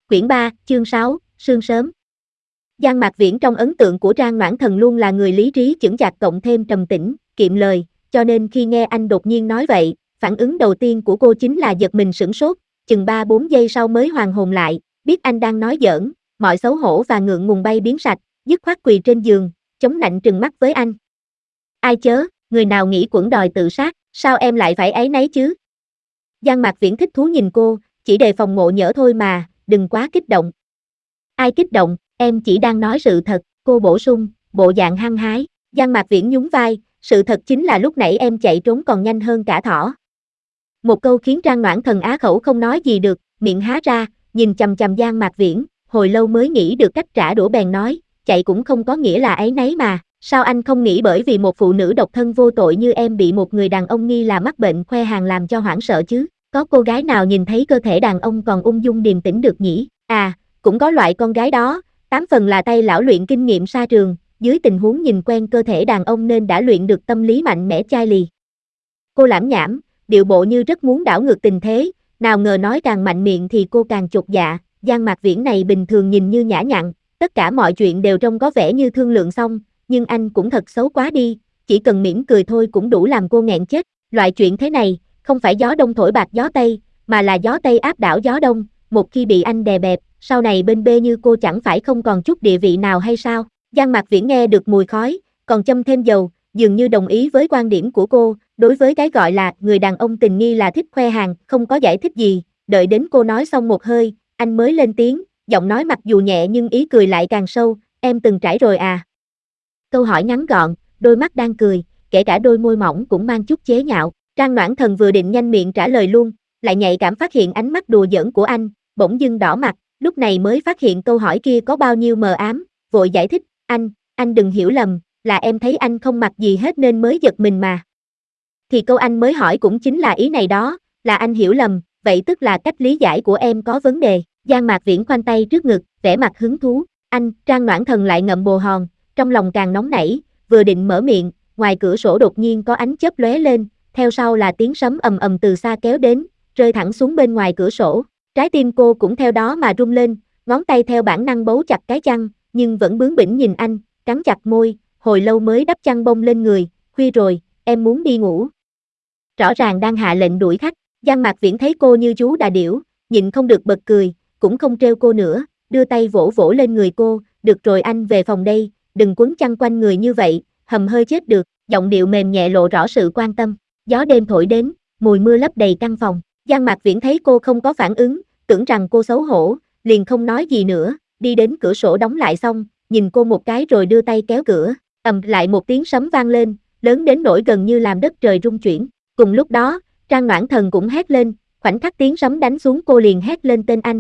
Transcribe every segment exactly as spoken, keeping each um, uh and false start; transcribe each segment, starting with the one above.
Quyển ba, chương sáu, sương sớm. Giang Mạc Viễn trong ấn tượng của Trang Noãn Thần luôn là người lý trí chững chạc cộng thêm trầm tĩnh, kiệm lời, cho nên khi nghe anh đột nhiên nói vậy, phản ứng đầu tiên của cô chính là giật mình sửng sốt, chừng ba bốn giây sau mới hoàn hồn lại, biết anh đang nói giỡn, mọi xấu hổ và ngượng ngùng bay biến sạch, dứt khoát quỳ trên giường, chống nạnh trừng mắt với anh. Ai chớ, người nào nghĩ quẩn đòi tự sát, sao em lại phải áy náy chứ? Giang Mạc Viễn thích thú nhìn cô, chỉ đề phòng ngộ nhỡ thôi mà, đừng quá kích động. Ai kích động, em chỉ đang nói sự thật, cô bổ sung, bộ dạng hăng hái. Giang Mạc Viễn nhún vai, sự thật chính là lúc nãy em chạy trốn còn nhanh hơn cả thỏ. Một câu khiến Trang Noãn Thần á khẩu không nói gì được, miệng há ra, nhìn chằm chằm Giang Mạc Viễn, hồi lâu mới nghĩ được cách trả đũa bèn nói, chạy cũng không có nghĩa là áy náy mà, sao anh không nghĩ bởi vì một phụ nữ độc thân vô tội như em bị một người đàn ông nghi là mắc bệnh khoe hàng làm cho hoảng sợ chứ, có cô gái nào nhìn thấy cơ thể đàn ông còn ung dung điềm tĩnh được nhỉ? À, cũng có loại con gái đó, tám phần là tay lão luyện kinh nghiệm xa trường, dưới tình huống nhìn quen cơ thể đàn ông nên đã luyện được tâm lý mạnh mẽ chai lì. Cô lảm nhảm, điệu bộ như rất muốn đảo ngược tình thế, nào ngờ nói càng mạnh miệng thì cô càng chột dạ. Giang Mạc Viễn này bình thường nhìn như nhã nhặn, tất cả mọi chuyện đều trông có vẻ như thương lượng xong, nhưng anh cũng thật xấu quá đi, chỉ cần mỉm cười thôi cũng đủ làm cô nghẹn chết. Loại chuyện thế này, không phải gió đông thổi bạc gió tây, mà là gió tây áp đảo gió đông, một khi bị anh đè bẹp, sau này bên bê như cô chẳng phải không còn chút địa vị nào hay sao? Giang Mạc Viễn nghe được mùi khói, còn châm thêm dầu, dường như đồng ý với quan điểm của cô, đối với cái gọi là người đàn ông tình nghi là thích khoe hàng, không có giải thích gì, đợi đến cô nói xong một hơi, anh mới lên tiếng, giọng nói mặc dù nhẹ nhưng ý cười lại càng sâu, em từng trải rồi à? Câu hỏi ngắn gọn, đôi mắt đang cười, kể cả đôi môi mỏng cũng mang chút chế nhạo. Trang Noãn Thần vừa định nhanh miệng trả lời luôn, lại nhạy cảm phát hiện ánh mắt đùa giỡn của anh, bỗng dưng đỏ mặt, lúc này mới phát hiện câu hỏi kia có bao nhiêu mờ ám, vội giải thích, anh, anh đừng hiểu lầm, là em thấy anh không mặc gì hết nên mới giật mình mà. Thì câu anh mới hỏi cũng chính là ý này đó, là anh hiểu lầm, vậy tức là cách lý giải của em có vấn đề. Giang Mạc Viễn khoanh tay trước ngực, vẻ mặt hứng thú, anh, Trang Noãn Thần lại ngậm bồ hòn, trong lòng càng nóng nảy, vừa định mở miệng, ngoài cửa sổ đột nhiên có ánh chớp lóe lên, theo sau là tiếng sấm ầm ầm từ xa kéo đến, rơi thẳng xuống bên ngoài cửa sổ. Trái tim cô cũng theo đó mà rung lên, ngón tay theo bản năng bấu chặt cái chăn, nhưng vẫn bướng bỉnh nhìn anh, cắn chặt môi, hồi lâu mới đắp chăn bông lên người, khuya rồi, em muốn đi ngủ. Rõ ràng đang hạ lệnh đuổi khách, Giang Mạc Viễn thấy cô như chú đà điểu, nhịn không được bật cười, cũng không trêu cô nữa, đưa tay vỗ vỗ lên người cô, được rồi anh về phòng đây, đừng quấn chăn quanh người như vậy, hầm hơi chết được, giọng điệu mềm nhẹ lộ rõ sự quan tâm. Gió đêm thổi đến, mùi mưa lấp đầy căn phòng, Giang Mạc Viễn thấy cô không có phản ứng, tưởng rằng cô xấu hổ, liền không nói gì nữa, đi đến cửa sổ đóng lại xong, nhìn cô một cái rồi đưa tay kéo cửa, ầm lại một tiếng sấm vang lên, lớn đến nỗi gần như làm đất trời rung chuyển. Cùng lúc đó, Trang Noãn Thần cũng hét lên, khoảnh khắc tiếng sấm đánh xuống cô liền hét lên tên anh.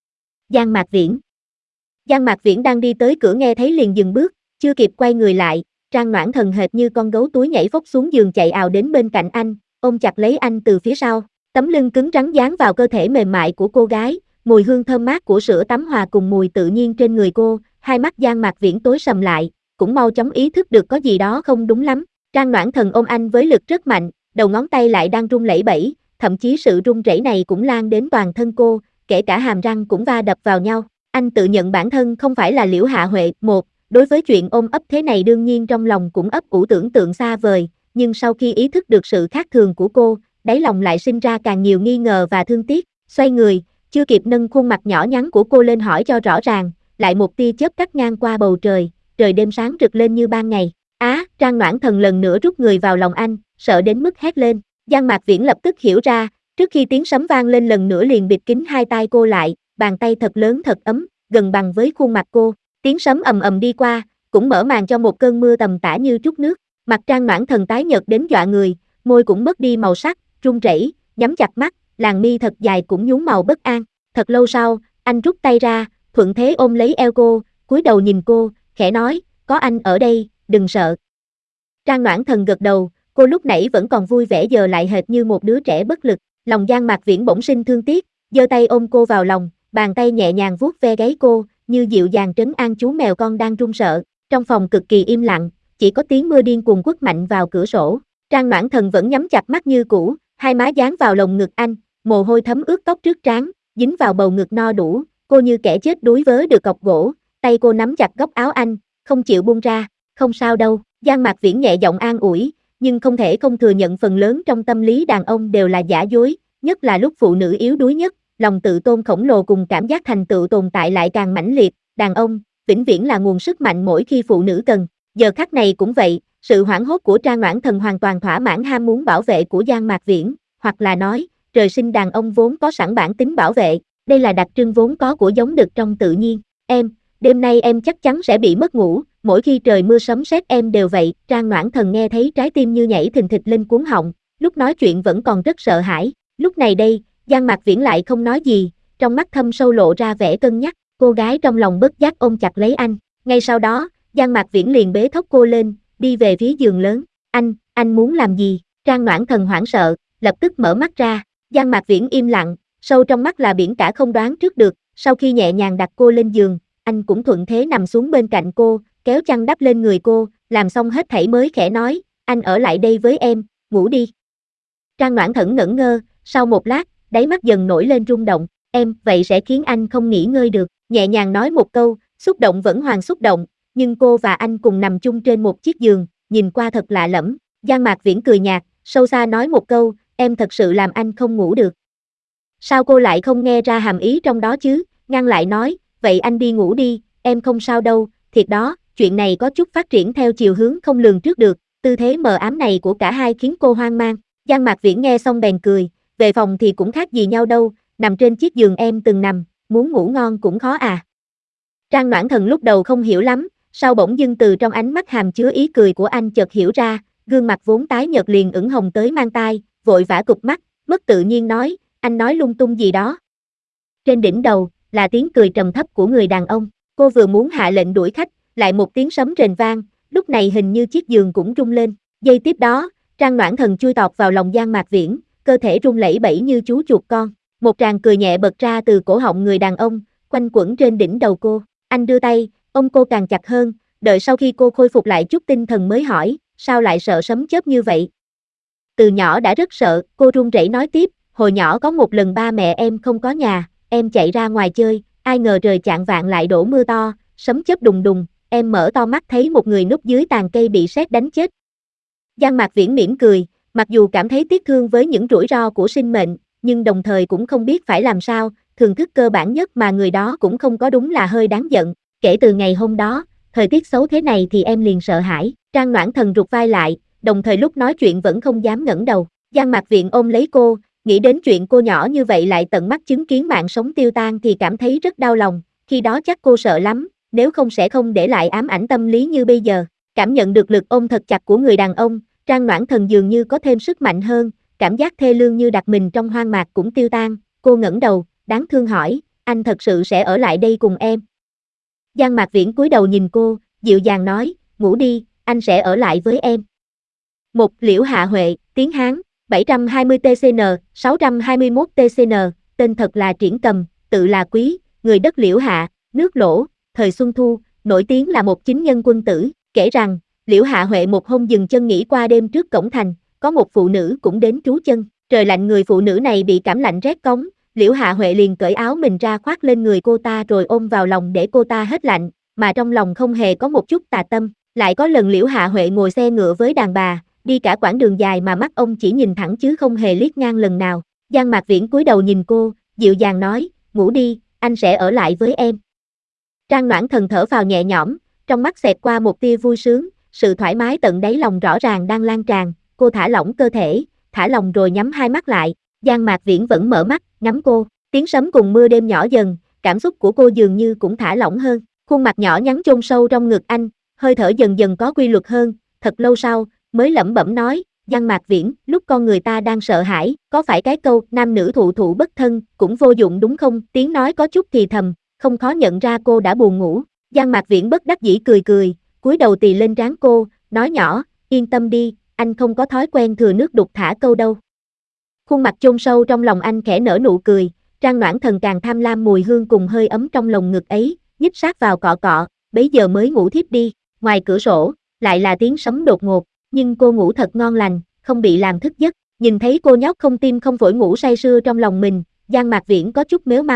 Giang Mạc Viễn. Giang Mạc Viễn đang đi tới cửa nghe thấy liền dừng bước, chưa kịp quay người lại, Trang Noãn Thần hệt như con gấu túi nhảy phốc xuống giường chạy ào đến bên cạnh anh, ôm chặt lấy anh từ phía sau, tấm lưng cứng rắn dán vào cơ thể mềm mại của cô gái, mùi hương thơm mát của sữa tắm hòa cùng mùi tự nhiên trên người cô, hai mắt Giang Mạc Viễn tối sầm lại, cũng mau chóng ý thức được có gì đó không đúng lắm. Trang Noãn Thần ôm anh với lực rất mạnh, đầu ngón tay lại đang run lẩy bẩy, thậm chí sự run rẩy này cũng lan đến toàn thân cô, kể cả hàm răng cũng va đập vào nhau. Anh tự nhận bản thân không phải là Liễu Hạ Huệ, một, đối với chuyện ôm ấp thế này đương nhiên trong lòng cũng ấp ủ tưởng tượng xa vời, nhưng sau khi ý thức được sự khác thường của cô, đáy lòng lại sinh ra càng nhiều nghi ngờ và thương tiếc, xoay người, chưa kịp nâng khuôn mặt nhỏ nhắn của cô lên hỏi cho rõ ràng, lại một tia chớp cắt ngang qua bầu trời, trời đêm sáng rực lên như ban ngày. Á, Trang Noãn Thần lần nữa rút người vào lòng anh, sợ đến mức hét lên. Giang Mạc Viễn lập tức hiểu ra, trước khi tiếng sấm vang lên lần nữa liền bịt kín hai tay cô lại, bàn tay thật lớn thật ấm, gần bằng với khuôn mặt cô. Tiếng sấm ầm ầm đi qua, cũng mở màn cho một cơn mưa tầm tã như trút nước. Mặt Trang Noãn Thần tái nhợt đến dọa người, môi cũng mất đi màu sắc, run rẩy, nhắm chặt mắt, làn mi thật dài cũng nhuốm màu bất an. Thật lâu sau, anh rút tay ra, thuận thế ôm lấy eo cô, cúi đầu nhìn cô, khẽ nói, có anh ở đây, đừng sợ. Trang Noãn Thần gật đầu, cô lúc nãy vẫn còn vui vẻ giờ lại hệt như một đứa trẻ bất lực. Lòng Giang Mạc Viễn bỗng sinh thương tiếc, giơ tay ôm cô vào lòng, bàn tay nhẹ nhàng vuốt ve gáy cô, như dịu dàng trấn an chú mèo con đang run sợ. Trong phòng cực kỳ im lặng, chỉ có tiếng mưa điên cuồng quất mạnh vào cửa sổ. Trang Noãn Thần vẫn nhắm chặt mắt như cũ, hai má dán vào lồng ngực anh, mồ hôi thấm ướt tóc trước trán, dính vào bầu ngực no đủ, cô như kẻ chết đuối vớ được cọc gỗ, tay cô nắm chặt góc áo anh, không chịu buông ra, không sao đâu, Giang Mạc Viễn nhẹ giọng an ủi, nhưng không thể không thừa nhận phần lớn trong tâm lý đàn ông đều là giả dối, nhất là lúc phụ nữ yếu đuối nhất, lòng tự tôn khổng lồ cùng cảm giác thành tựu tồn tại lại càng mãnh liệt, đàn ông, vĩnh viễn là nguồn sức mạnh mỗi khi phụ nữ cần, giờ khắc này cũng vậy, sự hoảng hốt của Trang Noãn Thần hoàn toàn thỏa mãn ham muốn bảo vệ của Giang Mạc Viễn, hoặc là nói, trời sinh đàn ông vốn có sẵn bản tính bảo vệ, đây là đặc trưng vốn có của giống đực trong tự nhiên, em, đêm nay em chắc chắn sẽ bị mất ngủ, mỗi khi trời mưa sấm sét em đều vậy, Trang Noãn Thần nghe thấy trái tim như nhảy thình thịch lên cuống họng, lúc nói chuyện vẫn còn rất sợ hãi, lúc này đây, Giang Mạc Viễn lại không nói gì, trong mắt thâm sâu lộ ra vẻ cân nhắc, cô gái trong lòng bất giác ôm chặt lấy anh, ngay sau đó, Giang Mạc Viễn liền bế thốc cô lên, đi về phía giường lớn, anh, anh muốn làm gì, Trang Noãn Thần hoảng sợ, lập tức mở mắt ra, Giang Mạc Viễn im lặng, sâu trong mắt là biển cả không đoán trước được, sau khi nhẹ nhàng đặt cô lên giường, anh cũng thuận thế nằm xuống bên cạnh cô, kéo chăn đắp lên người cô, làm xong hết thảy mới khẽ nói, anh ở lại đây với em, ngủ đi. Trang Noãn Thần ngẩn ngơ, sau một lát, đáy mắt dần nổi lên rung động, em, vậy sẽ khiến anh không nghỉ ngơi được, nhẹ nhàng nói một câu, xúc động vẫn hoàn xúc động, nhưng cô và anh cùng nằm chung trên một chiếc giường, nhìn qua thật lạ lẫm, Giang Mạc Viễn cười nhạt, sâu xa nói một câu, em thật sự làm anh không ngủ được. Sao cô lại không nghe ra hàm ý trong đó chứ, ngăn lại nói, vậy anh đi ngủ đi, em không sao đâu, thiệt đó, chuyện này có chút phát triển theo chiều hướng không lường trước được, tư thế mờ ám này của cả hai khiến cô hoang mang, Giang Mạc Viễn nghe xong bèn cười, về phòng thì cũng khác gì nhau đâu, nằm trên chiếc giường em từng nằm, muốn ngủ ngon cũng khó à. Trang Noãn Thần lúc đầu không hiểu lắm, sau bỗng dưng từ trong ánh mắt hàm chứa ý cười của anh chợt hiểu ra, gương mặt vốn tái nhợt liền ửng hồng tới mang tai, vội vã cụp mắt, mất tự nhiên nói, anh nói lung tung gì đó. Trên đỉnh đầu, là tiếng cười trầm thấp của người đàn ông, cô vừa muốn hạ lệnh đuổi khách, lại một tiếng sấm rền vang, lúc này hình như chiếc giường cũng rung lên, giây tiếp đó, Trang Noãn Thần chui tọt vào lòng Giang Mạc Viễn, cơ thể rung lẩy bẩy như chú chuột con, một tràng cười nhẹ bật ra từ cổ họng người đàn ông, quanh quẩn trên đỉnh đầu cô, anh đưa tay, ôm cô càng chặt hơn, đợi sau khi cô khôi phục lại chút tinh thần mới hỏi, sao lại sợ sấm chớp như vậy? Từ nhỏ đã rất sợ, cô run rẩy nói tiếp, hồi nhỏ có một lần ba mẹ em không có nhà, em chạy ra ngoài chơi, ai ngờ trời chạng vạng lại đổ mưa to, sấm chớp đùng đùng, em mở to mắt thấy một người núp dưới tàn cây bị sét đánh chết. Giang Mạc Viễn mỉm cười, mặc dù cảm thấy tiếc thương với những rủi ro của sinh mệnh, nhưng đồng thời cũng không biết phải làm sao, thường thức cơ bản nhất mà người đó cũng không có đúng là hơi đáng giận, kể từ ngày hôm đó, thời tiết xấu thế này thì em liền sợ hãi, Trang Noãn Thần rụt vai lại, đồng thời lúc nói chuyện vẫn không dám ngẩng đầu, Giang Mạc Viễn ôm lấy cô, nghĩ đến chuyện cô nhỏ như vậy lại tận mắt chứng kiến mạng sống tiêu tan thì cảm thấy rất đau lòng, khi đó chắc cô sợ lắm, nếu không sẽ không để lại ám ảnh tâm lý như bây giờ, cảm nhận được lực ôm thật chặt của người đàn ông, Trang Noãn Thần dường như có thêm sức mạnh hơn, cảm giác thê lương như đặt mình trong hoang mạc cũng tiêu tan, cô ngẩng đầu, đáng thương hỏi, anh thật sự sẽ ở lại đây cùng em? Giang Mạc Viễn cúi đầu nhìn cô, dịu dàng nói, ngủ đi, anh sẽ ở lại với em. Một Liễu Hạ Huệ, tiếng Hán, bảy trăm hai mươi T C N, sáu trăm hai mươi mốt T C N, tên thật là Triển Cầm, tự là Quý, người đất Liễu Hạ, nước Lỗ, thời Xuân Thu, nổi tiếng là một chính nhân quân tử, kể rằng, Liễu Hạ Huệ một hôm dừng chân nghỉ qua đêm trước cổng thành, có một phụ nữ cũng đến trú chân, trời lạnh người phụ nữ này bị cảm lạnh rét cóng, Liễu Hạ Huệ liền cởi áo mình ra khoác lên người cô ta rồi ôm vào lòng để cô ta hết lạnh, mà trong lòng không hề có một chút tà tâm, lại có lần Liễu Hạ Huệ ngồi xe ngựa với đàn bà, đi cả quãng đường dài mà mắt ông chỉ nhìn thẳng chứ không hề liếc ngang lần nào, Giang Mạc Viễn cúi đầu nhìn cô, dịu dàng nói, ngủ đi, anh sẽ ở lại với em. Trang Noãn Thần thở phào nhẹ nhõm, trong mắt xẹt qua một tia vui sướng, sự thoải mái tận đáy lòng rõ ràng đang lan tràn, cô thả lỏng cơ thể, thả lòng rồi nhắm hai mắt lại, Giang Mạc Viễn vẫn mở mắt, ngắm cô, tiếng sấm cùng mưa đêm nhỏ dần, cảm xúc của cô dường như cũng thả lỏng hơn, khuôn mặt nhỏ nhắn chôn sâu trong ngực anh, hơi thở dần dần có quy luật hơn, thật lâu sau, mới lẩm bẩm nói, Giang Mạc Viễn, lúc con người ta đang sợ hãi, có phải cái câu nam nữ thụ thụ bất thân cũng vô dụng đúng không? Tiếng nói có chút thì thầm, không khó nhận ra cô đã buồn ngủ. Giang Mạc Viễn bất đắc dĩ cười cười, cúi đầu tì lên trán cô, nói nhỏ, yên tâm đi, anh không có thói quen thừa nước đục thả câu đâu. Khuôn mặt chôn sâu trong lòng anh khẽ nở nụ cười, Trang Noãn Thần càng tham lam mùi hương cùng hơi ấm trong lồng ngực ấy, nhích sát vào cọ cọ, bấy giờ mới ngủ thiếp đi. Ngoài cửa sổ, lại là tiếng sấm đột ngột, nhưng cô ngủ thật ngon lành, không bị làm thức giấc. Nhìn thấy cô nhóc không tim không phổi ngủ say sưa trong lòng mình, Giang Mạc Viễn có chút mếu máo,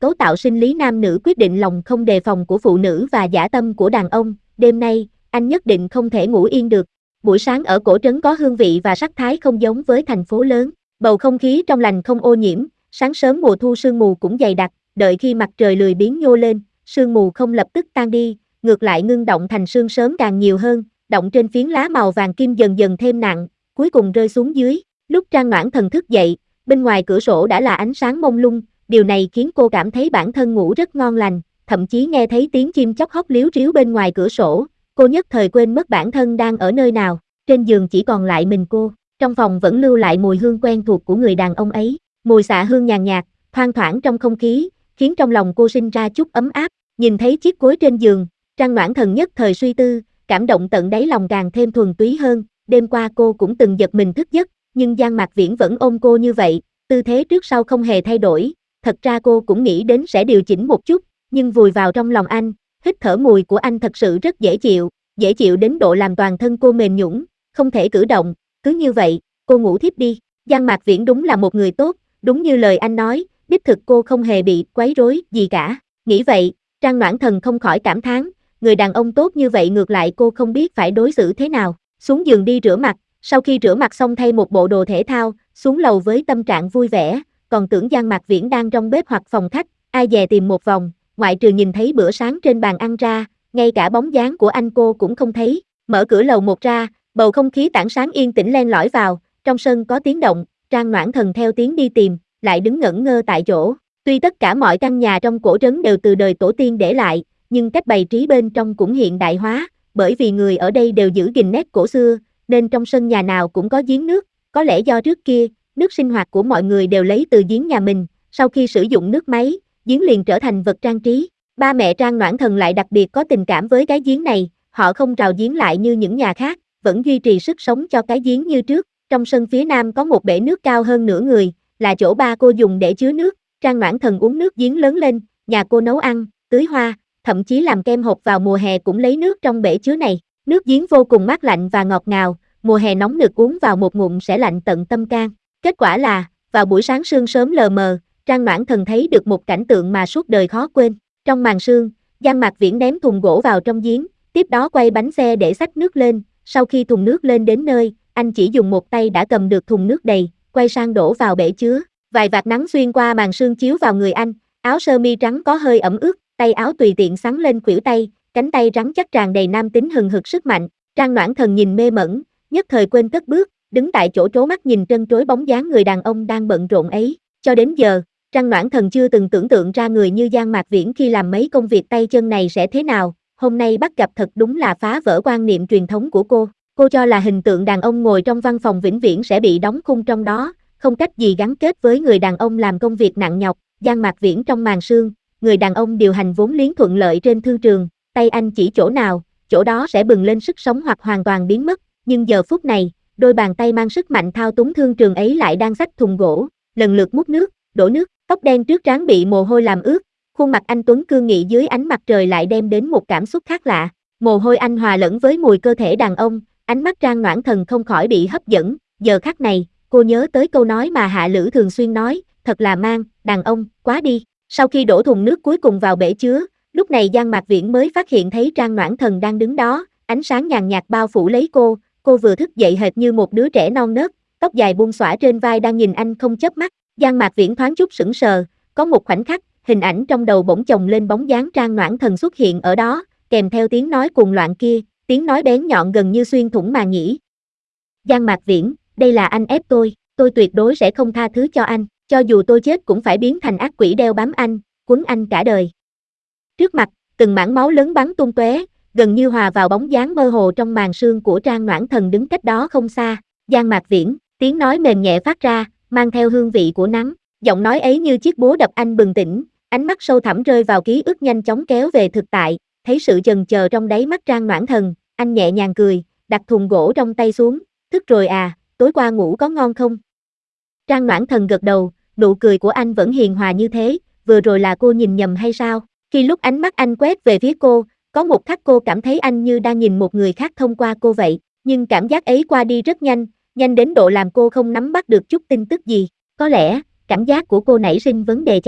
cấu tạo sinh lý nam nữ quyết định lòng không đề phòng của phụ nữ và dã tâm của đàn ông. Đêm nay, anh nhất định không thể ngủ yên được. Buổi sáng ở cổ trấn có hương vị và sắc thái không giống với thành phố lớn. Bầu không khí trong lành không ô nhiễm, sáng sớm mùa thu sương mù cũng dày đặc, đợi khi mặt trời lười biếng nhô lên, sương mù không lập tức tan đi, ngược lại ngưng động thành sương sớm càng nhiều hơn, động trên phiến lá màu vàng kim dần dần thêm nặng, cuối cùng rơi xuống dưới. Lúc Trang Noãn Thần thức dậy, bên ngoài cửa sổ đã là ánh sáng mông lung, điều này khiến cô cảm thấy bản thân ngủ rất ngon lành, thậm chí nghe thấy tiếng chim chóc hót líu ríu bên ngoài cửa sổ, cô nhất thời quên mất bản thân đang ở nơi nào, trên giường chỉ còn lại mình cô, trong phòng vẫn lưu lại mùi hương quen thuộc của người đàn ông ấy, mùi xạ hương nhàn nhạt, thoang thoảng trong không khí, khiến trong lòng cô sinh ra chút ấm áp, nhìn thấy chiếc gối trên giường, Trang Noãn Thần nhất thời suy tư, cảm động tận đáy lòng càng thêm thuần túy hơn, đêm qua cô cũng từng giật mình thức giấc, nhưng Giang Mạc Viễn vẫn ôm cô như vậy, tư thế trước sau không hề thay đổi, thật ra cô cũng nghĩ đến sẽ điều chỉnh một chút, nhưng vùi vào trong lòng anh, hít thở mùi của anh thật sự rất dễ chịu, dễ chịu đến độ làm toàn thân cô mềm nhũn, không thể cử động, cứ như vậy, cô ngủ thiếp đi. Giang Mạc Viễn đúng là một người tốt, đúng như lời anh nói, đích thực cô không hề bị quấy rối gì cả. Nghĩ vậy, Trang Noãn Thần không khỏi cảm thán, người đàn ông tốt như vậy ngược lại cô không biết phải đối xử thế nào. Xuống giường đi rửa mặt, sau khi rửa mặt xong thay một bộ đồ thể thao, xuống lầu với tâm trạng vui vẻ, còn tưởng Giang Mạc Viễn đang trong bếp hoặc phòng khách, ai dè tìm một vòng, ngoại trừ nhìn thấy bữa sáng trên bàn ăn ra, ngay cả bóng dáng của anh cô cũng không thấy. Mở cửa lầu một ra, bầu không khí tảng sáng yên tĩnh len lỏi vào, trong sân có tiếng động, Trang Noãn Thần theo tiếng đi tìm, lại đứng ngẩn ngơ tại chỗ. Tuy tất cả mọi căn nhà trong cổ trấn đều từ đời tổ tiên để lại, nhưng cách bày trí bên trong cũng hiện đại hóa, bởi vì người ở đây đều giữ gìn nét cổ xưa, nên trong sân nhà nào cũng có giếng nước, có lẽ do trước kia, nước sinh hoạt của mọi người đều lấy từ giếng nhà mình, sau khi sử dụng nước máy, giếng liền trở thành vật trang trí. Ba mẹ Trang Noãn Thần lại đặc biệt có tình cảm với cái giếng này, họ không rào giếng lại như những nhà khác, vẫn duy trì sức sống cho cái giếng như trước. Trong sân phía nam có một bể nước cao hơn nửa người, là chỗ ba cô dùng để chứa nước. Trang Noãn Thần uống nước giếng lớn lên, nhà cô nấu ăn, tưới hoa, thậm chí làm kem hộp vào mùa hè cũng lấy nước trong bể chứa này. Nước giếng vô cùng mát lạnh và ngọt ngào, mùa hè nóng nực uống vào một ngụm sẽ lạnh tận tâm can. Kết quả là, vào buổi sáng sương sớm lờ mờ, Trang Noãn Thần thấy được một cảnh tượng mà suốt đời khó quên. Trong màn sương, Giang Mạc Viễn ném thùng gỗ vào trong giếng, tiếp đó quay bánh xe để xách nước lên, sau khi thùng nước lên đến nơi, anh chỉ dùng một tay đã cầm được thùng nước đầy, quay sang đổ vào bể chứa. Vài vạt nắng xuyên qua màn sương chiếu vào người anh, áo sơ mi trắng có hơi ẩm ướt, tay áo tùy tiện xắn lên khuỷu tay, cánh tay rắn chắc tràn đầy nam tính hừng hực sức mạnh. Trang Noãn Thần nhìn mê mẩn, nhất thời quên cất bước, đứng tại chỗ trố mắt nhìn trân trối bóng dáng người đàn ông đang bận rộn ấy. Cho đến giờ, Trang Noãn Thần chưa từng tưởng tượng ra người như Giang Mạc Viễn khi làm mấy công việc tay chân này sẽ thế nào, hôm nay bắt gặp thật đúng là phá vỡ quan niệm truyền thống của cô. Cô cho là hình tượng đàn ông ngồi trong văn phòng vĩnh viễn sẽ bị đóng khung trong đó, không cách gì gắn kết với người đàn ông làm công việc nặng nhọc. Giang Mạc Viễn trong màn sương, người đàn ông điều hành vốn liếng thuận lợi trên thương trường, tay anh chỉ chỗ nào, chỗ đó sẽ bừng lên sức sống hoặc hoàn toàn biến mất, nhưng giờ phút này, đôi bàn tay mang sức mạnh thao túng thương trường ấy lại đang xách thùng gỗ, lần lượt múc nước, đổ nước, tóc đen trước trán bị mồ hôi làm ướt, khuôn mặt anh tuấn cương nghị dưới ánh mặt trời lại đem đến một cảm xúc khác lạ, mồ hôi anh hòa lẫn với mùi cơ thể đàn ông, ánh mắt Trang Noãn Thần không khỏi bị hấp dẫn, giờ khắc này, cô nhớ tới câu nói mà Hạ Lữ thường xuyên nói, thật là mang, đàn ông, quá đi. Sau khi đổ thùng nước cuối cùng vào bể chứa, lúc này Giang Mạc Viễn mới phát hiện thấy Trang Noãn Thần đang đứng đó, ánh sáng nhàn nhạt bao phủ lấy cô, cô vừa thức dậy hệt như một đứa trẻ non nớt, tóc dài buông xõa trên vai đang nhìn anh không chớp mắt. Giang Mạc Viễn thoáng chút sững sờ, có một khoảnh khắc, hình ảnh trong đầu bỗng chồng lên bóng dáng Trang Noãn Thần xuất hiện ở đó, kèm theo tiếng nói cuồng loạn kia, tiếng nói bén nhọn gần như xuyên thủng màng nhĩ. Giang Mạc Viễn, đây là anh ép tôi, tôi tuyệt đối sẽ không tha thứ cho anh, cho dù tôi chết cũng phải biến thành ác quỷ đeo bám anh, quấn anh cả đời. Trước mặt, từng mảng máu lớn bắn tung tóe, gần như hòa vào bóng dáng mơ hồ trong màn sương của Trang Noãn Thần đứng cách đó không xa. Giang Mạc Viễn, tiếng nói mềm nhẹ phát ra, mang theo hương vị của nắng, giọng nói ấy như chiếc búa đập anh bừng tỉnh, ánh mắt sâu thẳm rơi vào ký ức nhanh chóng kéo về thực tại, thấy sự chần chờ trong đáy mắt Trang Noãn Thần, anh nhẹ nhàng cười, đặt thùng gỗ trong tay xuống, thức rồi à, tối qua ngủ có ngon không? Trang Noãn Thần gật đầu, nụ cười của anh vẫn hiền hòa như thế, vừa rồi là cô nhìn nhầm hay sao? Khi lúc ánh mắt anh quét về phía cô, có một khắc cô cảm thấy anh như đang nhìn một người khác thông qua cô vậy, nhưng cảm giác ấy qua đi rất nhanh, nhanh đến độ làm cô không nắm bắt được chút tin tức gì. Có lẽ, cảm giác của cô nảy sinh vấn đề chăng?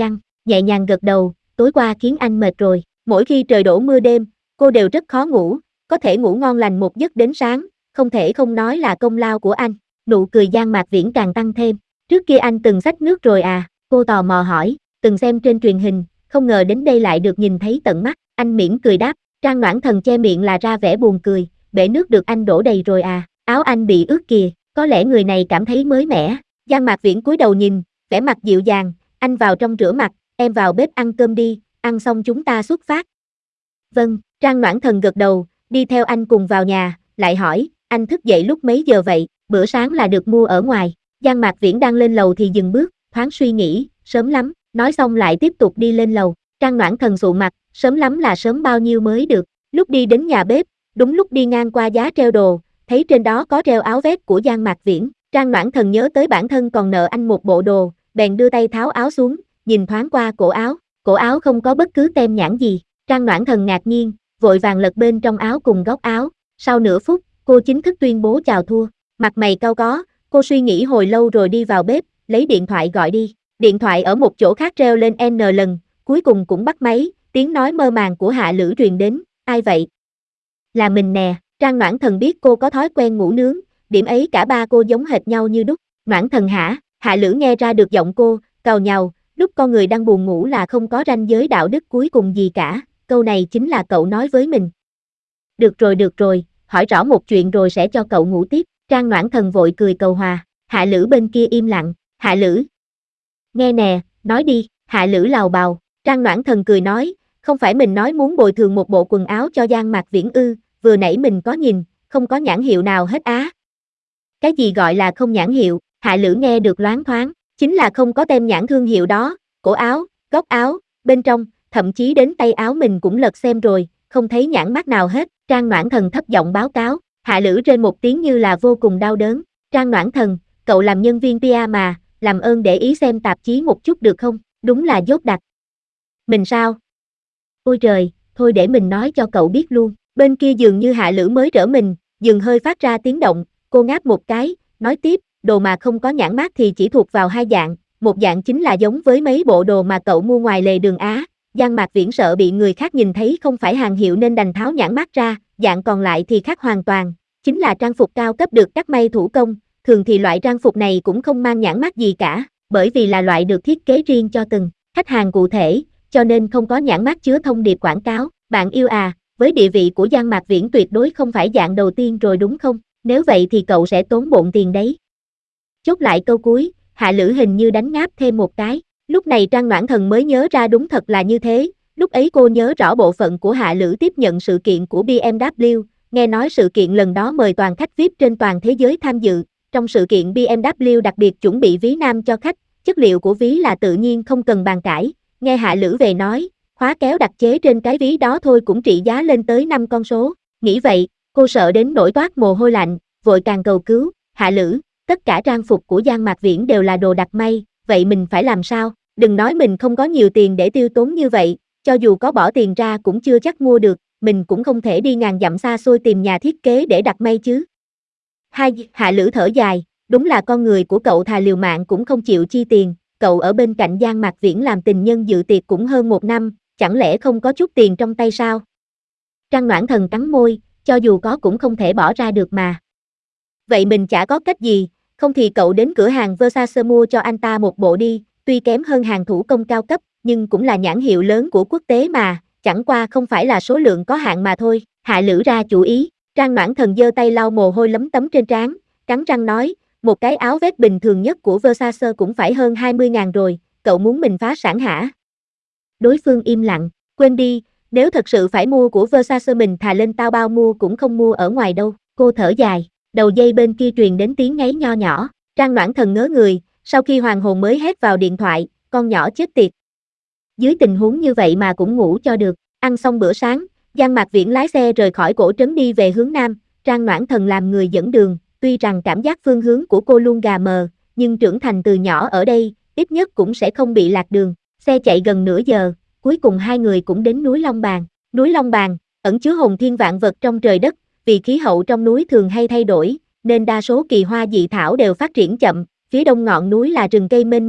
nhẹ nhàng gật đầu, tối qua khiến anh mệt rồi, mỗi khi trời đổ mưa đêm, cô đều rất khó ngủ, có thể ngủ ngon lành một giấc đến sáng, không thể không nói là công lao của anh. Nụ cười Giang Mạc Viễn càng tăng thêm, trước kia anh từng xách nước rồi à, cô tò mò hỏi, từng xem trên truyền hình, không ngờ đến đây lại được nhìn thấy tận mắt, anh mỉm cười đáp, Trang Noãn Thần che miệng là ra vẻ buồn cười, bể nước được anh đổ đầy rồi à, áo anh bị ướt kìa, có lẽ người này cảm thấy mới mẻ. Giang Mạc Viễn cúi đầu nhìn, vẻ mặt dịu dàng, anh vào trong rửa mặt, em vào bếp ăn cơm đi, ăn xong chúng ta xuất phát. Vâng, Trang Noãn Thần gật đầu, đi theo anh cùng vào nhà, lại hỏi, anh thức dậy lúc mấy giờ vậy, bữa sáng là được mua ở ngoài. Giang Mạc Viễn đang lên lầu thì dừng bước, thoáng suy nghĩ, sớm lắm, nói xong lại tiếp tục đi lên lầu. Trang Noãn Thần sụ mặt, sớm lắm là sớm bao nhiêu mới được, lúc đi đến nhà bếp, đúng lúc đi ngang qua giá treo đồ, thấy trên đó có treo áo vest của Giang Mạc Viễn. Trang Noãn Thần nhớ tới bản thân còn nợ anh một bộ đồ, bèn đưa tay tháo áo xuống, nhìn thoáng qua cổ áo, cổ áo không có bất cứ tem nhãn gì. Trang Noãn Thần ngạc nhiên, vội vàng lật bên trong áo cùng góc áo, sau nửa phút, cô chính thức tuyên bố chào thua. Mặt mày cau có, cô suy nghĩ hồi lâu rồi đi vào bếp, lấy điện thoại gọi đi. Điện thoại ở một chỗ khác reo lên N lần, cuối cùng cũng bắt máy, tiếng nói mơ màng của Hạ Lữ truyền đến, ai vậy? Là mình nè. Trang Noãn Thần biết cô có thói quen ngủ nướng, điểm ấy cả ba cô giống hệt nhau như đúc. Noãn Thần hả? Hạ Lữ nghe ra được giọng cô, càu nhàu, lúc con người đang buồn ngủ là không có ranh giới đạo đức cuối cùng gì cả, câu này chính là cậu nói với mình. Được rồi được rồi, hỏi rõ một chuyện rồi sẽ cho cậu ngủ tiếp. Trang Noãn Thần vội cười cầu hòa. Hạ Lữ bên kia im lặng. Hạ Lữ, nghe nè, nói đi. Hạ Lữ lào bào. Trang Noãn Thần cười nói, không phải mình nói muốn bồi thường một bộ quần áo cho Giang Mạc Viễn ư, vừa nãy mình có nhìn, không có nhãn hiệu nào hết á. Cái gì gọi là không nhãn hiệu? Hạ Lữ nghe được loáng thoáng, chính là không có tem nhãn thương hiệu đó, cổ áo, góc áo, bên trong, thậm chí đến tay áo mình cũng lật xem rồi, không thấy nhãn mác nào hết. Trang Noãn Thần thấp giọng báo cáo. Hạ Lữ rên một tiếng như là vô cùng đau đớn. Trang Noãn Thần, cậu làm nhân viên pê e mà, làm ơn để ý xem tạp chí một chút được không, đúng là dốt đặc. Mình sao? Ôi trời, thôi để mình nói cho cậu biết luôn. Bên kia dường như Hạ Lữ mới rỡ mình, dừng hơi phát ra tiếng động, cô ngáp một cái, nói tiếp, đồ mà không có nhãn mác thì chỉ thuộc vào hai dạng, một dạng chính là giống với mấy bộ đồ mà cậu mua ngoài lề đường Á. Giang Mạc Viễn sợ bị người khác nhìn thấy không phải hàng hiệu nên đành tháo nhãn mác ra, dạng còn lại thì khác hoàn toàn, chính là trang phục cao cấp được cắt may thủ công, thường thì loại trang phục này cũng không mang nhãn mác gì cả, bởi vì là loại được thiết kế riêng cho từng khách hàng cụ thể, cho nên không có nhãn mác chứa thông điệp quảng cáo. Bạn yêu à, với địa vị của Giang Mạc Viễn tuyệt đối không phải dạng đầu tiên rồi đúng không? Nếu vậy thì cậu sẽ tốn bộn tiền đấy. Chốt lại câu cuối, Hạ Lữ hình như đánh ngáp thêm một cái. Lúc này Trang Noãn Thần mới nhớ ra đúng thật là như thế. Lúc ấy cô nhớ rõ bộ phận của Hạ Lữ tiếp nhận sự kiện của bê em vê, nghe nói sự kiện lần đó mời toàn khách vi ai pi trên toàn thế giới tham dự. Trong sự kiện bê em vê đặc biệt chuẩn bị ví nam cho khách, chất liệu của ví là tự nhiên không cần bàn cãi. Nghe Hạ Lữ về nói, khóa kéo đặc chế trên cái ví đó thôi cũng trị giá lên tới năm con số. Nghĩ vậy, cô sợ đến nỗi toát mồ hôi lạnh, vội càng cầu cứu. Hạ Lữ, tất cả trang phục của Giang Mạc Viễn đều là đồ đặc may, vậy mình phải làm sao? Đừng nói mình không có nhiều tiền để tiêu tốn như vậy, cho dù có bỏ tiền ra cũng chưa chắc mua được, mình cũng không thể đi ngàn dặm xa xôi tìm nhà thiết kế để đặt may chứ. Hai, Hạ Lữ thở dài, đúng là con người của cậu thà liều mạng cũng không chịu chi tiền, cậu ở bên cạnh Giang Mạc Viễn làm tình nhân dự tiệc cũng hơn một năm, chẳng lẽ không có chút tiền trong tay sao? Trang Noãn Thần cắn môi, cho dù có cũng không thể bỏ ra được mà. Vậy mình chả có cách gì, không thì cậu đến cửa hàng Versace mua cho anh ta một bộ đi, tuy kém hơn hàng thủ công cao cấp, nhưng cũng là nhãn hiệu lớn của quốc tế mà, chẳng qua không phải là số lượng có hạn mà thôi. Hạ Lữ ra chủ ý, Trang Noãn Thần giơ tay lau mồ hôi lấm tấm trên trán, cắn răng nói, một cái áo vest bình thường nhất của Versace cũng phải hơn hai mươi ngàn rồi, cậu muốn mình phá sản hả? Đối phương im lặng, quên đi, nếu thật sự phải mua của Versace mình thà lên tao bao mua cũng không mua ở ngoài đâu. Cô thở dài, đầu dây bên kia truyền đến tiếng ngáy nho nhỏ, Trang Noãn Thần ngớ người, sau khi hoàn hồn mới hét vào điện thoại, con nhỏ chết tiệt. Dưới tình huống như vậy mà cũng ngủ cho được. Ăn xong bữa sáng, Giang Mạc Viễn lái xe rời khỏi cổ trấn đi về hướng nam, Trang Noãn Thần làm người dẫn đường, tuy rằng cảm giác phương hướng của cô luôn gà mờ, nhưng trưởng thành từ nhỏ ở đây, ít nhất cũng sẽ không bị lạc đường. Xe chạy gần nửa giờ, cuối cùng hai người cũng đến núi Long Bàn. Núi Long Bàn, ẩn chứa hồn thiên vạn vật trong trời đất, vì khí hậu trong núi thường hay thay đổi, nên đa số kỳ hoa dị thảo đều phát triển chậm, phía đông ngọn núi là rừng cây mênh mông,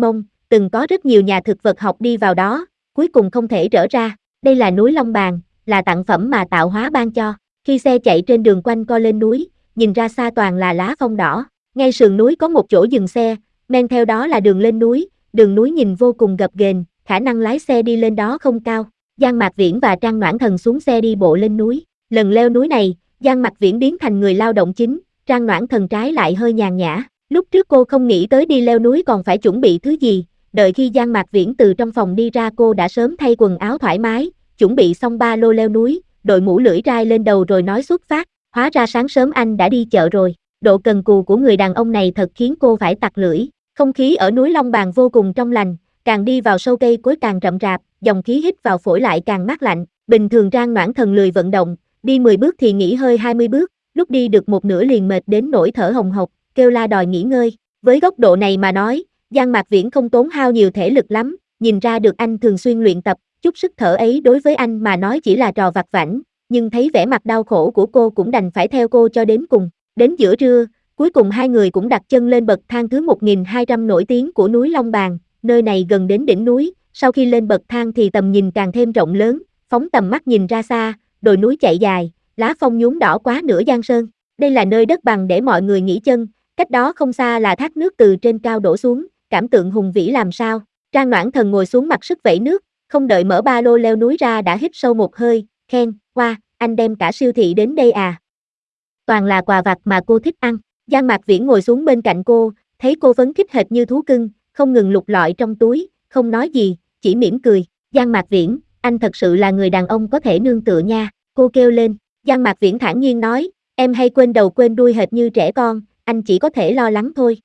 từng có rất nhiều nhà thực vật học đi vào đó, cuối cùng không thể trở ra. Đây là núi Long Bàn, là tặng phẩm mà tạo hóa ban cho. Khi xe chạy trên đường quanh co lên núi, nhìn ra xa toàn là lá phong đỏ. Ngay sườn núi có một chỗ dừng xe, men theo đó là đường lên núi, đường núi nhìn vô cùng gập ghềnh, khả năng lái xe đi lên đó không cao. Giang Mạc Viễn và Trang Noãn Thần xuống xe đi bộ lên núi. Lần leo núi này, Giang Mạc Viễn biến thành người lao động chính, Trang Noãn Thần trái lại hơi nhàn nhã. Lúc trước cô không nghĩ tới đi leo núi còn phải chuẩn bị thứ gì, đợi khi Giang Mạc Viễn từ trong phòng đi ra cô đã sớm thay quần áo thoải mái, chuẩn bị xong ba lô leo núi, đội mũ lưỡi trai lên đầu rồi nói xuất phát. Hóa ra sáng sớm anh đã đi chợ rồi. Độ cần cù của người đàn ông này thật khiến cô phải tặc lưỡi. Không khí ở núi Long Bàn vô cùng trong lành, càng đi vào sâu cây cối càng rậm rạp, dòng khí hít vào phổi lại càng mát lạnh. Bình thường Trang Noãn Thần lười vận động, đi mười bước thì nghỉ hơi hai mươi bước, lúc đi được một nửa liền mệt đến nỗi thở hồng hộc, kêu la đòi nghỉ ngơi. Với góc độ này mà nói, Giang Mạc Viễn không tốn hao nhiều thể lực lắm, nhìn ra được anh thường xuyên luyện tập, chút sức thở ấy đối với anh mà nói chỉ là trò vặt vãnh, nhưng thấy vẻ mặt đau khổ của cô cũng đành phải theo cô cho đến cùng. Đến giữa trưa, cuối cùng hai người cũng đặt chân lên bậc thang thứ một nghìn hai trăm nổi tiếng của núi Long Bàn, nơi này gần đến đỉnh núi, sau khi lên bậc thang thì tầm nhìn càng thêm rộng lớn, phóng tầm mắt nhìn ra xa, đồi núi chạy dài, lá phong nhuốm đỏ quá nửa giang sơn. Đây là nơi đất bằng để mọi người nghỉ chân, cách đó không xa là thác nước từ trên cao đổ xuống, cảm tượng hùng vĩ làm sao. Trang Noãn Thần ngồi xuống mặc sức vẩy nước, không đợi mở ba lô leo núi ra đã hít sâu một hơi, khen, wow, anh đem cả siêu thị đến đây à. Toàn là quà vặt mà cô thích ăn. Giang Mạc Viễn ngồi xuống bên cạnh cô, thấy cô phấn khích hệt như thú cưng, không ngừng lục lọi trong túi, không nói gì, chỉ mỉm cười. Giang Mạc Viễn, anh thật sự là người đàn ông có thể nương tựa nha, cô kêu lên. Giang Mạc Viễn thản nhiên nói, em hay quên đầu quên đuôi hệt như trẻ con, anh chỉ có thể lo lắng thôi.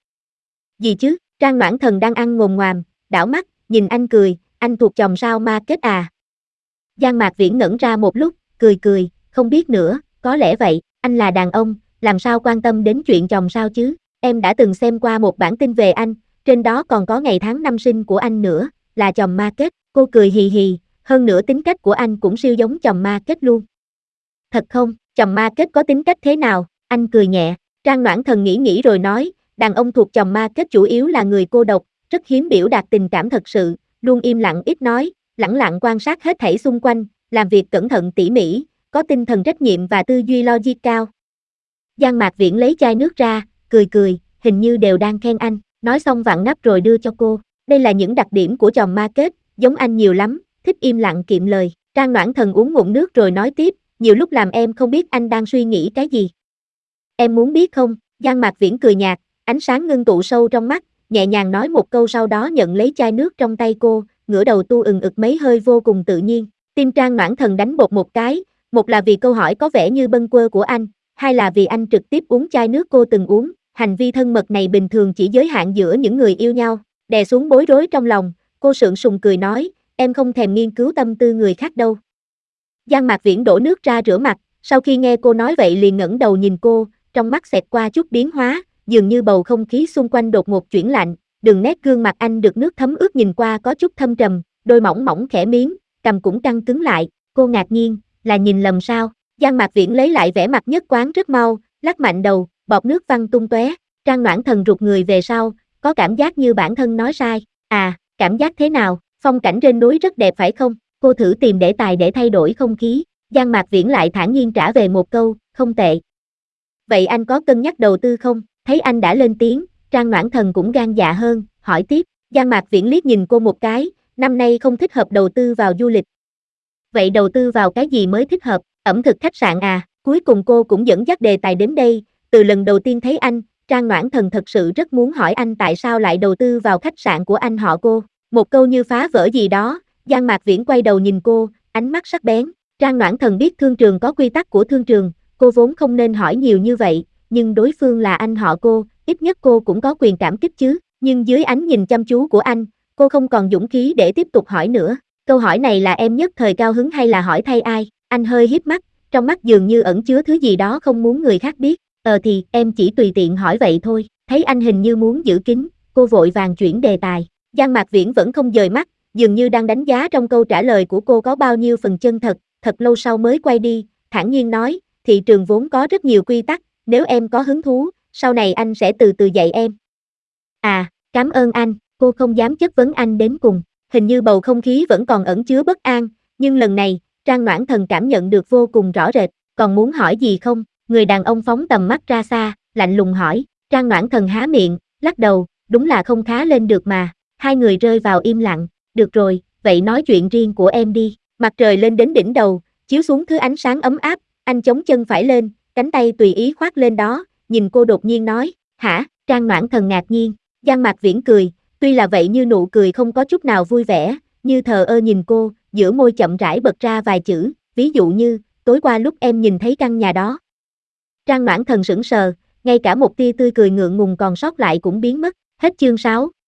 Gì chứ? Trang Noãn Thần đang ăn ngồm ngoàm, đảo mắt, nhìn anh cười, anh thuộc chòm sao ma kết à? Giang Mạc Viễn ngẩn ra một lúc, cười cười, không biết nữa, có lẽ vậy, anh là đàn ông, làm sao quan tâm đến chuyện chòm sao chứ? Em đã từng xem qua một bản tin về anh, trên đó còn có ngày tháng năm sinh của anh nữa, là chòm ma kết. Cô cười hì hì, hơn nữa tính cách của anh cũng siêu giống chòm ma kết luôn. Thật không? Chòm ma kết có tính cách thế nào? Anh cười nhẹ. Trang Noãn Thần nghĩ nghĩ rồi nói, đàn ông thuộc chòm ma kết chủ yếu là người cô độc, rất hiếm biểu đạt tình cảm thật sự, luôn im lặng ít nói, lẳng lặng quan sát hết thảy xung quanh, làm việc cẩn thận tỉ mỉ, có tinh thần trách nhiệm và tư duy logic cao. Giang Mạc Viễn lấy chai nước ra, cười cười, hình như đều đang khen anh, nói xong vặn nắp rồi đưa cho cô. Đây là những đặc điểm của chòm ma kết, giống anh nhiều lắm, thích im lặng kiệm lời. Trang Noãn Thần uống ngụm nước rồi nói tiếp, nhiều lúc làm em không biết anh đang suy nghĩ cái gì. Em muốn biết không? Giang Mạc Viễn cười nhạt, ánh sáng ngưng tụ sâu trong mắt, nhẹ nhàng nói một câu sau đó nhận lấy chai nước trong tay cô, ngửa đầu tu ừng ực mấy hơi vô cùng tự nhiên. Tim Trang Noãn Thần đánh bột một cái, một là vì câu hỏi có vẻ như bâng quơ của anh, hai là vì anh trực tiếp uống chai nước cô từng uống. Hành vi thân mật này bình thường chỉ giới hạn giữa những người yêu nhau. Đè xuống bối rối trong lòng, cô sượng sùng cười nói, em không thèm nghiên cứu tâm tư người khác đâu. Giang Mạc Viễn đổ nước ra rửa mặt, sau khi nghe cô nói vậy liền ngẩng đầu nhìn cô, trong mắt xẹt qua chút biến hóa, dường như bầu không khí xung quanh đột ngột chuyển lạnh, đường nét gương mặt anh được nước thấm ướt nhìn qua có chút thâm trầm, đôi mỏng mỏng khẽ miếng, cằm cũng căng cứng lại, cô ngạc nhiên, là nhìn lầm sao? Giang Mạc Viễn lấy lại vẻ mặt nhất quán rất mau, lắc mạnh đầu, bọt nước văng tung tóe. Trang Noãn Thần rụt người về sau, có cảm giác như bản thân nói sai. À, cảm giác thế nào? Phong cảnh trên núi rất đẹp phải không? Cô thử tìm đề tài để thay đổi không khí. Giang Mạc Viễn lại thản nhiên trả về một câu, không tệ. Vậy anh có cân nhắc đầu tư không? Thấy anh đã lên tiếng, Trang Noãn Thần cũng gan dạ hơn, hỏi tiếp. Giang Mạc Viễn liếc nhìn cô một cái, năm nay không thích hợp đầu tư vào du lịch. Vậy đầu tư vào cái gì mới thích hợp? Ẩm thực khách sạn à? Cuối cùng cô cũng dẫn dắt đề tài đến đây, từ lần đầu tiên thấy anh, Trang Noãn Thần thật sự rất muốn hỏi anh tại sao lại đầu tư vào khách sạn của anh họ cô. Một câu như phá vỡ gì đó, Giang Mạc Viễn quay đầu nhìn cô, ánh mắt sắc bén. Trang Noãn Thần biết thương trường có quy tắc của thương trường, cô vốn không nên hỏi nhiều như vậy, nhưng đối phương là anh họ cô, ít nhất cô cũng có quyền cảm kích chứ. Nhưng dưới ánh nhìn chăm chú của anh, cô không còn dũng khí để tiếp tục hỏi nữa. Câu hỏi này là em nhất thời cao hứng hay là hỏi thay ai? Anh hơi híp mắt, trong mắt dường như ẩn chứa thứ gì đó không muốn người khác biết. Ờ thì, em chỉ tùy tiện hỏi vậy thôi. Thấy anh hình như muốn giữ kín, cô vội vàng chuyển đề tài. Giang Mạc Viễn vẫn không dời mắt, dường như đang đánh giá trong câu trả lời của cô có bao nhiêu phần chân thật, thật lâu sau mới quay đi, thản nhiên nói, thị trường vốn có rất nhiều quy tắc, nếu em có hứng thú, sau này anh sẽ từ từ dạy em. À, cảm ơn anh, cô không dám chất vấn anh đến cùng. Hình như bầu không khí vẫn còn ẩn chứa bất an, nhưng lần này, Trang Noãn Thần cảm nhận được vô cùng rõ rệt. Còn muốn hỏi gì không? Người đàn ông phóng tầm mắt ra xa, lạnh lùng hỏi. Trang Noãn Thần há miệng, lắc đầu, đúng là không khá lên được mà. Hai người rơi vào im lặng. Được rồi, vậy nói chuyện riêng của em đi. Mặt trời lên đến đỉnh đầu, chiếu xuống thứ ánh sáng ấm áp. Anh chống chân phải lên, cánh tay tùy ý khoác lên đó, nhìn cô đột nhiên nói. Hả? Trang Noãn Thần ngạc nhiên. Giang Mạc Viễn cười, tuy là vậy như nụ cười không có chút nào vui vẻ, như thờ ơ nhìn cô, giữa môi chậm rãi bật ra vài chữ, ví dụ như, tối qua lúc em nhìn thấy căn nhà đó. Trang Noãn Thần sững sờ, ngay cả một tia tươi cười ngượng ngùng còn sót lại cũng biến mất. Hết chương sáu.